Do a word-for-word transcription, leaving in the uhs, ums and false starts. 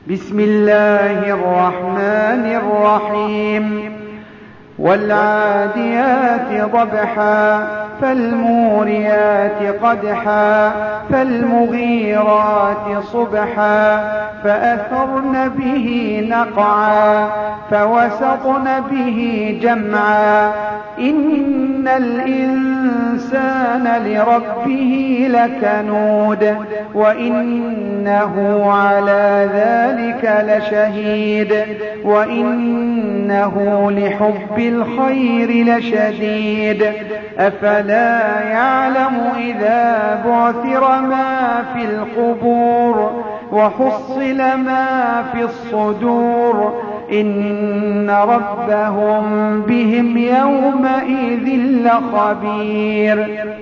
بسم الله الرحمن الرحيم والعاديات ضبحا فالموريات قدحا فالمغيرات صبحا فأثرن به نقعا فوسطن به جمعا إن الإنسان لربه لكنود وإنه على ذلك لشهيد وإنه لحب الخير لشديد أفلا يعلم إذا بعثر ما في القبور وحصل ما في الصدور إن ربهم بهم يومئذ لخبير